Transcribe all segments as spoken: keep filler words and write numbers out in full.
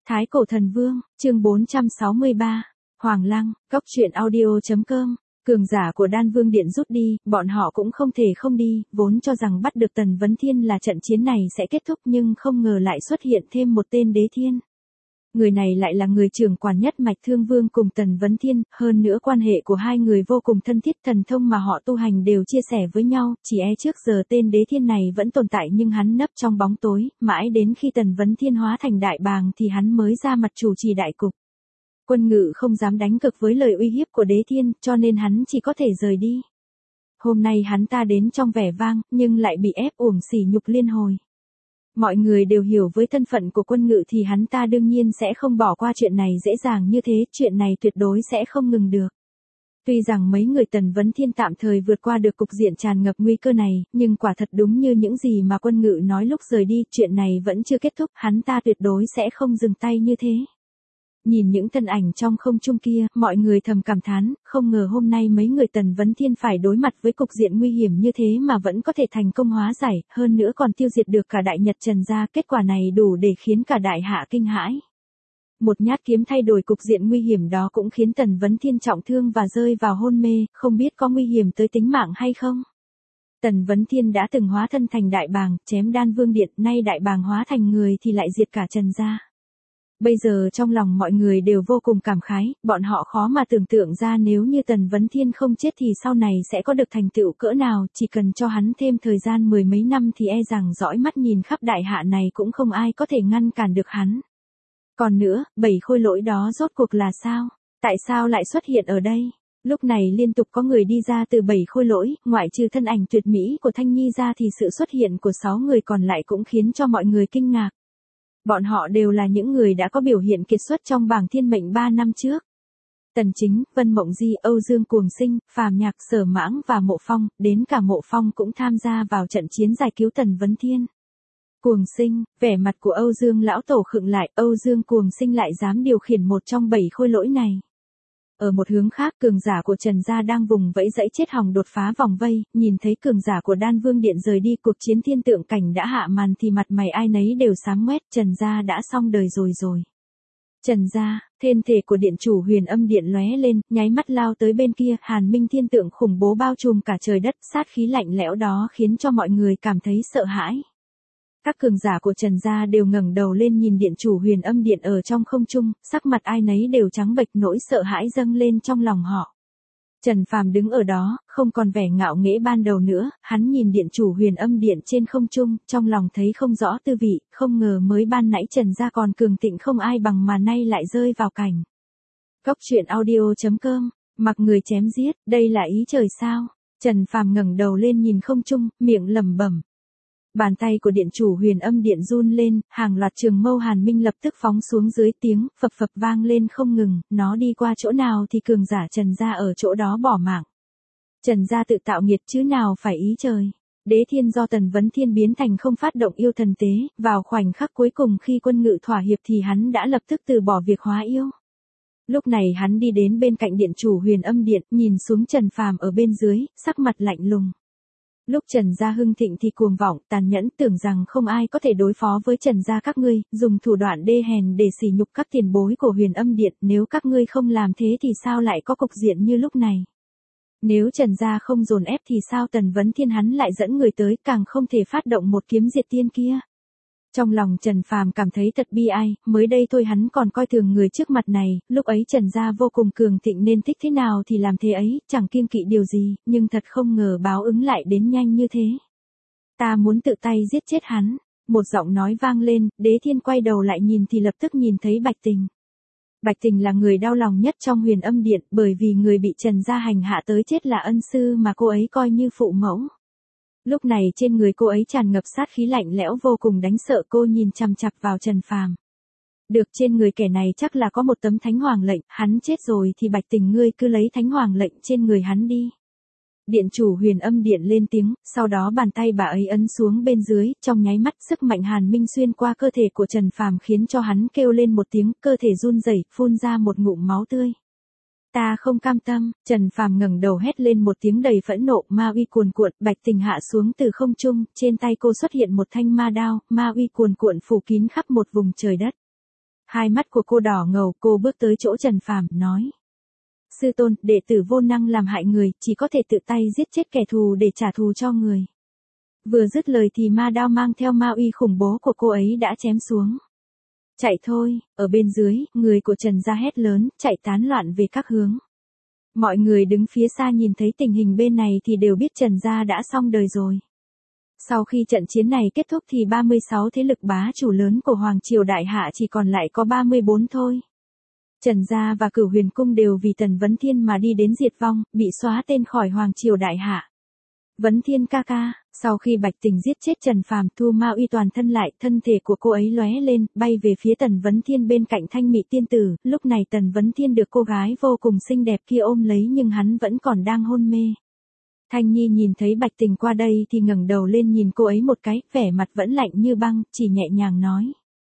Thái Cổ Thần Vương, chương bốn trăm sáu mươi ba, Hoàng Lăng, Cốc truyện audio chấm com. Cường giả của Đan Vương Điện rút đi, bọn họ cũng không thể không đi, vốn cho rằng bắt được Tần Vấn Thiên là trận chiến này sẽ kết thúc nhưng không ngờ lại xuất hiện thêm một tên đế thiên. Người này lại là người trưởng quản nhất mạch Thương Vương cùng Tần Vấn Thiên, hơn nữa quan hệ của hai người vô cùng thân thiết, thần thông mà họ tu hành đều chia sẻ với nhau, chỉ e trước giờ tên đế thiên này vẫn tồn tại nhưng hắn nấp trong bóng tối, mãi đến khi Tần Vấn Thiên hóa thành đại bàng thì hắn mới ra mặt chủ trì đại cục. Quân Ngự không dám đánh cực với lời uy hiếp của đế thiên, cho nên hắn chỉ có thể rời đi. Hôm nay hắn ta đến trong vẻ vang, nhưng lại bị ép uổng sỉ nhục liên hồi. Mọi người đều hiểu với thân phận của Quân Ngự thì hắn ta đương nhiên sẽ không bỏ qua chuyện này dễ dàng như thế, chuyện này tuyệt đối sẽ không ngừng được. Tuy rằng mấy người Tần Vấn Thiên tạm thời vượt qua được cục diện tràn ngập nguy cơ này, nhưng quả thật đúng như những gì mà Quân Ngự nói lúc rời đi, chuyện này vẫn chưa kết thúc, hắn ta tuyệt đối sẽ không dừng tay như thế. Nhìn những thân ảnh trong không trung kia, mọi người thầm cảm thán, không ngờ hôm nay mấy người Tần Vấn Thiên phải đối mặt với cục diện nguy hiểm như thế mà vẫn có thể thành công hóa giải, hơn nữa còn tiêu diệt được cả đại Nhật Trần gia, kết quả này đủ để khiến cả đại hạ kinh hãi. Một nhát kiếm thay đổi cục diện nguy hiểm đó cũng khiến Tần Vấn Thiên trọng thương và rơi vào hôn mê, không biết có nguy hiểm tới tính mạng hay không. Tần Vấn Thiên đã từng hóa thân thành đại bàng, chém Đan Vương Điện, nay đại bàng hóa thành người thì lại diệt cả Trần gia. Bây giờ trong lòng mọi người đều vô cùng cảm khái, bọn họ khó mà tưởng tượng ra nếu như Tần Vấn Thiên không chết thì sau này sẽ có được thành tựu cỡ nào, chỉ cần cho hắn thêm thời gian mười mấy năm thì e rằng dõi mắt nhìn khắp đại hạ này cũng không ai có thể ngăn cản được hắn. Còn nữa, bảy khôi lỗi đó rốt cuộc là sao? Tại sao lại xuất hiện ở đây? Lúc này liên tục có người đi ra từ bảy khôi lỗi, ngoại trừ thân ảnh tuyệt mỹ của Thanh Nhi ra thì sự xuất hiện của sáu người còn lại cũng khiến cho mọi người kinh ngạc. Bọn họ đều là những người đã có biểu hiện kiệt xuất trong bảng thiên mệnh ba năm trước. Tần Chính, Vân Mộng Di, Âu Dương Cuồng Sinh, Phàm Nhạc, Sở Mãng và Mộ Phong, đến cả Mộ Phong cũng tham gia vào trận chiến giải cứu Tần Vấn Thiên. Cuồng Sinh, vẻ mặt của Âu Dương lão tổ khựng lại, Âu Dương Cuồng Sinh lại dám điều khiển một trong bảy khôi lỗi này. Ở một hướng khác, cường giả của Trần gia đang vùng vẫy dãy chết hòng đột phá vòng vây, nhìn thấy cường giả của Đan Vương Điện rời đi, cuộc chiến thiên tượng cảnh đã hạ màn thì mặt mày ai nấy đều xám ngoét, Trần gia đã xong đời rồi rồi. Trần gia, thiên thể của điện chủ Huyền Âm Điện lóe lên, nháy mắt lao tới bên kia, Hàn Minh thiên tượng khủng bố bao trùm cả trời đất, sát khí lạnh lẽo đó khiến cho mọi người cảm thấy sợ hãi. Các cường giả của Trần gia đều ngẩng đầu lên nhìn điện chủ Huyền Âm Điện ở trong không trung, sắc mặt ai nấy đều trắng bệch, nỗi sợ hãi dâng lên trong lòng họ. Trần Phàm đứng ở đó, không còn vẻ ngạo nghễ ban đầu nữa, hắn nhìn điện chủ Huyền Âm Điện trên không trung, trong lòng thấy không rõ tư vị, không ngờ mới ban nãy Trần gia còn cường thịnh không ai bằng mà nay lại rơi vào cảnh. Cốc truyện audio chấm com, mặc người chém giết, đây là ý trời sao? Trần Phàm ngẩng đầu lên nhìn không trung, miệng lẩm bẩm. Bàn tay của điện chủ Huyền Âm Điện run lên, hàng loạt trường mâu Hàn Minh lập tức phóng xuống dưới, tiếng phập phập vang lên không ngừng, nó đi qua chỗ nào thì cường giả Trần gia ở chỗ đó bỏ mạng. Trần gia tự tạo nghiệt chứ nào phải ý trời. Đế thiên do Tần Vấn Thiên biến thành không phát động yêu thần tế, vào khoảnh khắc cuối cùng khi Quân Ngự thỏa hiệp thì hắn đã lập tức từ bỏ việc hóa yêu. Lúc này hắn đi đến bên cạnh điện chủ Huyền Âm Điện, nhìn xuống Trần Phàm ở bên dưới, sắc mặt lạnh lùng. Lúc Trần gia hưng thịnh thì cuồng vọng, tàn nhẫn, tưởng rằng không ai có thể đối phó với Trần gia các ngươi, dùng thủ đoạn đê hèn để sỉ nhục các tiền bối của Huyền Âm Điện, nếu các ngươi không làm thế thì sao lại có cục diện như lúc này. Nếu Trần gia không dồn ép thì sao Tần Vấn Thiên hắn lại dẫn người tới, càng không thể phát động một kiếm diệt tiên kia. Trong lòng Trần Phàm cảm thấy thật bi ai, mới đây thôi hắn còn coi thường người trước mặt này, lúc ấy Trần gia vô cùng cường thịnh nên thích thế nào thì làm thế ấy, chẳng kiêng kỵ điều gì, nhưng thật không ngờ báo ứng lại đến nhanh như thế. Ta muốn tự tay giết chết hắn, một giọng nói vang lên, Đế Thiên quay đầu lại nhìn thì lập tức nhìn thấy Bạch Tình. Bạch Tình là người đau lòng nhất trong Huyền Âm Điện, bởi vì người bị Trần gia hành hạ tới chết là ân sư mà cô ấy coi như phụ mẫu. Lúc này trên người cô ấy tràn ngập sát khí lạnh lẽo vô cùng đáng sợ, cô nhìn chằm chằm vào Trần Phàm. Được, trên người kẻ này chắc là có một tấm thánh hoàng lệnh, hắn chết rồi thì Bạch Tình ngươi cứ lấy thánh hoàng lệnh trên người hắn đi. Điện chủ Huyền Âm Điện lên tiếng, sau đó bàn tay bà ấy ấn xuống bên dưới, trong nháy mắt sức mạnh Hàn Minh xuyên qua cơ thể của Trần Phàm khiến cho hắn kêu lên một tiếng, cơ thể run rẩy, phun ra một ngụm máu tươi. Ta không cam tâm, Trần Phàm ngẩng đầu hét lên một tiếng đầy phẫn nộ, ma uy cuồn cuộn, Bạch Tình hạ xuống từ không trung, trên tay cô xuất hiện một thanh ma đao, ma uy cuồn cuộn phủ kín khắp một vùng trời đất. Hai mắt của cô đỏ ngầu, cô bước tới chỗ Trần Phàm, nói. Sư tôn, đệ tử vô năng làm hại người, chỉ có thể tự tay giết chết kẻ thù để trả thù cho người. Vừa dứt lời thì ma đao mang theo ma uy khủng bố của cô ấy đã chém xuống. Chạy thôi, ở bên dưới, người của Trần gia hét lớn, chạy tán loạn về các hướng. Mọi người đứng phía xa nhìn thấy tình hình bên này thì đều biết Trần gia đã xong đời rồi. Sau khi trận chiến này kết thúc thì ba mươi sáu thế lực bá chủ lớn của Hoàng Triều Đại Hạ chỉ còn lại có ba mươi bốn thôi. Trần gia và Cửu Huyền Cung đều vì Tần Vấn Thiên mà đi đến diệt vong, bị xóa tên khỏi Hoàng Triều Đại Hạ. Vấn Thiên ca ca, sau khi Bạch Tình giết chết Trần Phàm, thu ma uy toàn thân lại, thân thể của cô ấy lóe lên, bay về phía Tần Vấn Thiên bên cạnh Thanh Mị tiên tử, lúc này Tần Vấn Thiên được cô gái vô cùng xinh đẹp kia ôm lấy nhưng hắn vẫn còn đang hôn mê. Thanh Nhi nhìn thấy Bạch Tình qua đây thì ngẩng đầu lên nhìn cô ấy một cái, vẻ mặt vẫn lạnh như băng, chỉ nhẹ nhàng nói.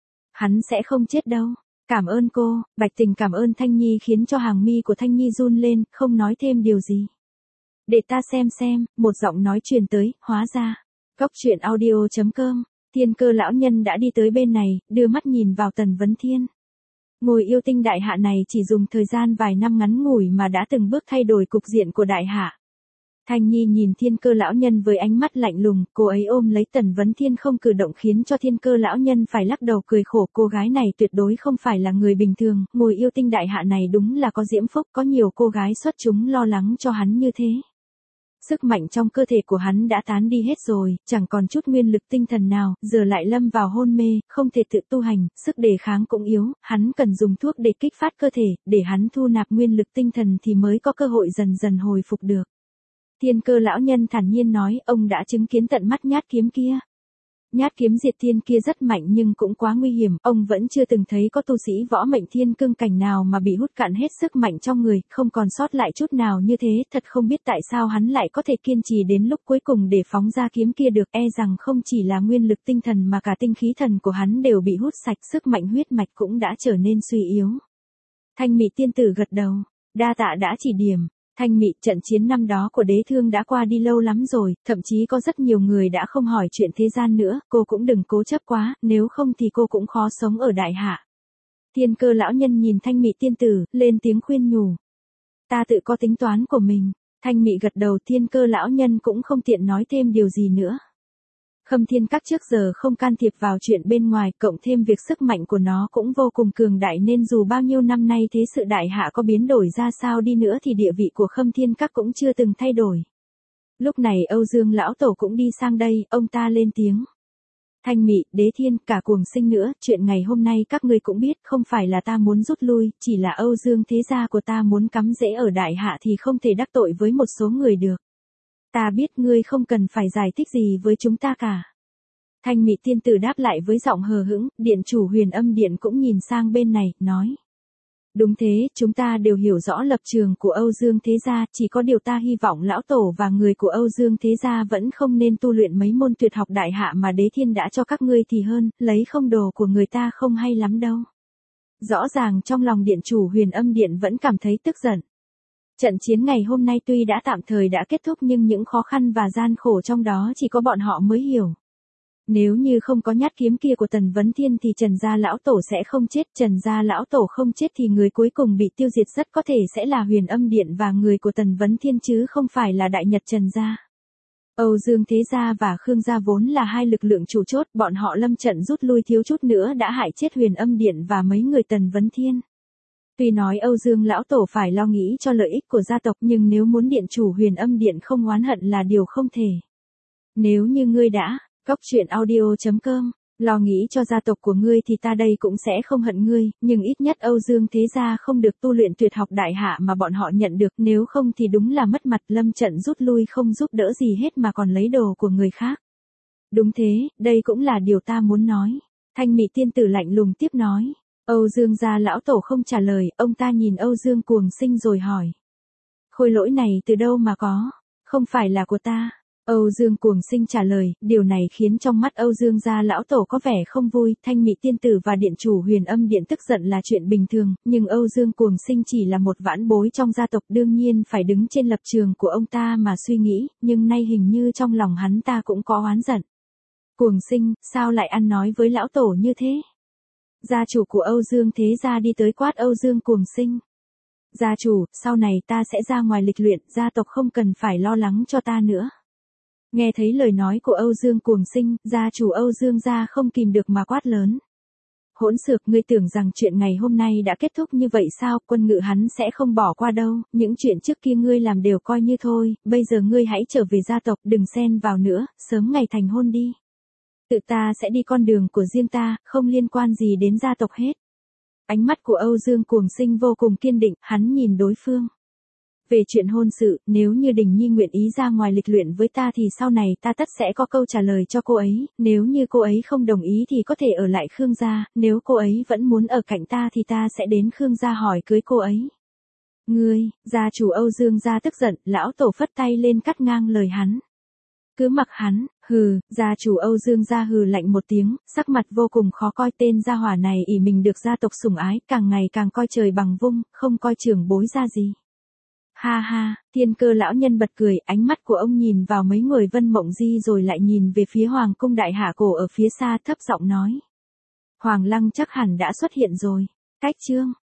Hắn sẽ không chết đâu. Cảm ơn cô. Bạch Tình cảm ơn Thanh Nhi khiến cho hàng mi của Thanh Nhi run lên, không nói thêm điều gì. Để ta xem xem, một giọng nói truyền tới, hóa ra. Cốc truyện audio chấm com, Thiên Cơ lão nhân đã đi tới bên này, đưa mắt nhìn vào Tần Vấn Thiên. Ngôi yêu tinh đại hạ này chỉ dùng thời gian vài năm ngắn ngủi mà đã từng bước thay đổi cục diện của đại hạ. Thanh Nhi nhìn Thiên Cơ lão nhân với ánh mắt lạnh lùng, cô ấy ôm lấy Tần Vấn Thiên không cử động khiến cho Thiên Cơ lão nhân phải lắc đầu cười khổ, cô gái này tuyệt đối không phải là người bình thường, ngôi yêu tinh đại hạ này đúng là có diễm phúc, có nhiều cô gái xuất chúng lo lắng cho hắn như thế. Sức mạnh trong cơ thể của hắn đã tán đi hết rồi, chẳng còn chút nguyên lực tinh thần nào, giờ lại lâm vào hôn mê, không thể tự tu hành, sức đề kháng cũng yếu, hắn cần dùng thuốc để kích phát cơ thể, để hắn thu nạp nguyên lực tinh thần thì mới có cơ hội dần dần hồi phục được. Thiên Cơ lão nhân thản nhiên nói, ông đã chứng kiến tận mắt nhát kiếm kia. Nhát kiếm diệt thiên kia rất mạnh nhưng cũng quá nguy hiểm, ông vẫn chưa từng thấy có tu sĩ võ mệnh thiên cương cảnh nào mà bị hút cạn hết sức mạnh trong người, không còn sót lại chút nào như thế, thật không biết tại sao hắn lại có thể kiên trì đến lúc cuối cùng để phóng ra kiếm kia được, e rằng không chỉ là nguyên lực tinh thần mà cả tinh khí thần của hắn đều bị hút sạch, sức mạnh huyết mạch cũng đã trở nên suy yếu. Thanh Mị tiên tử gật đầu, đa tạ đã chỉ điểm. Thanh Mị, trận chiến năm đó của đế thương đã qua đi lâu lắm rồi, thậm chí có rất nhiều người đã không hỏi chuyện thế gian nữa, cô cũng đừng cố chấp quá, nếu không thì cô cũng khó sống ở đại hạ. Thiên Cơ lão nhân nhìn Thanh Mị tiên tử, lên tiếng khuyên nhủ. Ta tự có tính toán của mình. Thanh Mị gật đầu, Thiên Cơ lão nhân cũng không tiện nói thêm điều gì nữa. Khâm Thiên Các trước giờ không can thiệp vào chuyện bên ngoài, cộng thêm việc sức mạnh của nó cũng vô cùng cường đại nên dù bao nhiêu năm nay thế sự đại hạ có biến đổi ra sao đi nữa thì địa vị của Khâm Thiên Các cũng chưa từng thay đổi. Lúc này Âu Dương lão tổ cũng đi sang đây, ông ta lên tiếng. Thanh Mị, Đế Thiên, cả Cuồng Sinh nữa, chuyện ngày hôm nay các ngươi cũng biết, không phải là ta muốn rút lui, chỉ là Âu Dương thế gia của ta muốn cắm rễ ở đại hạ thì không thể đắc tội với một số người được. Ta biết ngươi không cần phải giải thích gì với chúng ta cả. Thanh Mị tiên tử đáp lại với giọng hờ hững, điện chủ Huyền Âm Điện cũng nhìn sang bên này, nói. Đúng thế, chúng ta đều hiểu rõ lập trường của Âu Dương thế gia, chỉ có điều ta hy vọng lão tổ và người của Âu Dương thế gia vẫn không nên tu luyện mấy môn tuyệt học đại hạ mà Đế Thiên đã cho các ngươi thì hơn, lấy không đồ của người ta không hay lắm đâu. Rõ ràng trong lòng điện chủ Huyền Âm Điện vẫn cảm thấy tức giận. Trận chiến ngày hôm nay tuy đã tạm thời đã kết thúc nhưng những khó khăn và gian khổ trong đó chỉ có bọn họ mới hiểu. Nếu như không có nhát kiếm kia của Tần Vấn Thiên thì Trần gia lão tổ sẽ không chết, Trần gia lão tổ không chết thì người cuối cùng bị tiêu diệt rất có thể sẽ là Huyền Âm Điện và người của Tần Vấn Thiên chứ không phải là Đại Nhật Trần gia. Âu Dương thế gia và Khương gia vốn là hai lực lượng chủ chốt, bọn họ lâm trận rút lui thiếu chút nữa đã hại chết Huyền Âm Điện và mấy người Tần Vấn Thiên. Tuy nói Âu Dương lão tổ phải lo nghĩ cho lợi ích của gia tộc nhưng nếu muốn điện chủ Huyền Âm Điện không oán hận là điều không thể. Nếu như ngươi đã, cốc truyện audio chấm com, lo nghĩ cho gia tộc của ngươi thì ta đây cũng sẽ không hận ngươi, nhưng ít nhất Âu Dương thế gia không được tu luyện tuyệt học đại hạ mà bọn họ nhận được, nếu không thì đúng là mất mặt, lâm trận rút lui không giúp đỡ gì hết mà còn lấy đồ của người khác. Đúng thế, đây cũng là điều ta muốn nói. Thanh Mị tiên tử lạnh lùng tiếp nói. Âu Dương gia lão tổ không trả lời, ông ta nhìn Âu Dương Cuồng Sinh rồi hỏi. Khôi lỗi này từ đâu mà có? Không phải là của ta. Âu Dương Cuồng Sinh trả lời, điều này khiến trong mắt Âu Dương gia lão tổ có vẻ không vui, Thanh Mị tiên tử và điện chủ Huyền Âm Điện tức giận là chuyện bình thường, nhưng Âu Dương Cuồng Sinh chỉ là một vãn bối trong gia tộc đương nhiên phải đứng trên lập trường của ông ta mà suy nghĩ, nhưng nay hình như trong lòng hắn ta cũng có oán giận. Cuồng Sinh, sao lại ăn nói với lão tổ như thế? Gia chủ của Âu Dương Thế Gia đi tới quát Âu Dương Cuồng Sinh. Gia chủ, sau này ta sẽ ra ngoài lịch luyện, gia tộc không cần phải lo lắng cho ta nữa. Nghe thấy lời nói của Âu Dương Cuồng Sinh, gia chủ Âu Dương gia không kìm được mà quát lớn. Hỗn xược, ngươi tưởng rằng chuyện ngày hôm nay đã kết thúc như vậy sao, Quân Ngự hắn sẽ không bỏ qua đâu, những chuyện trước kia ngươi làm đều coi như thôi, bây giờ ngươi hãy trở về gia tộc, đừng xen vào nữa, sớm ngày thành hôn đi. Tự ta sẽ đi con đường của riêng ta, không liên quan gì đến gia tộc hết. Ánh mắt của Âu Dương Cuồng Sinh vô cùng kiên định, hắn nhìn đối phương. Về chuyện hôn sự, nếu như Đình Nhi nguyện ý ra ngoài lịch luyện với ta thì sau này ta tất sẽ có câu trả lời cho cô ấy, nếu như cô ấy không đồng ý thì có thể ở lại Khương gia, nếu cô ấy vẫn muốn ở cạnh ta thì ta sẽ đến Khương gia hỏi cưới cô ấy. Ngươi, gia chủ Âu Dương gia tức giận, lão tổ phất tay lên cắt ngang lời hắn. Cứ mặc hắn, hừ, gia chủ Âu Dương gia hừ lạnh một tiếng, sắc mặt vô cùng khó coi, tên gia hỏa này ỷ mình được gia tộc sủng ái, càng ngày càng coi trời bằng vung, không coi trưởng bối ra gì. Ha ha, Thiên Cơ lão nhân bật cười, ánh mắt của ông nhìn vào mấy người Vân Mộng Di rồi lại nhìn về phía Hoàng cung đại hạ cổ ở phía xa, thấp giọng nói. Hoàng Lăng chắc hẳn đã xuất hiện rồi. Cách chương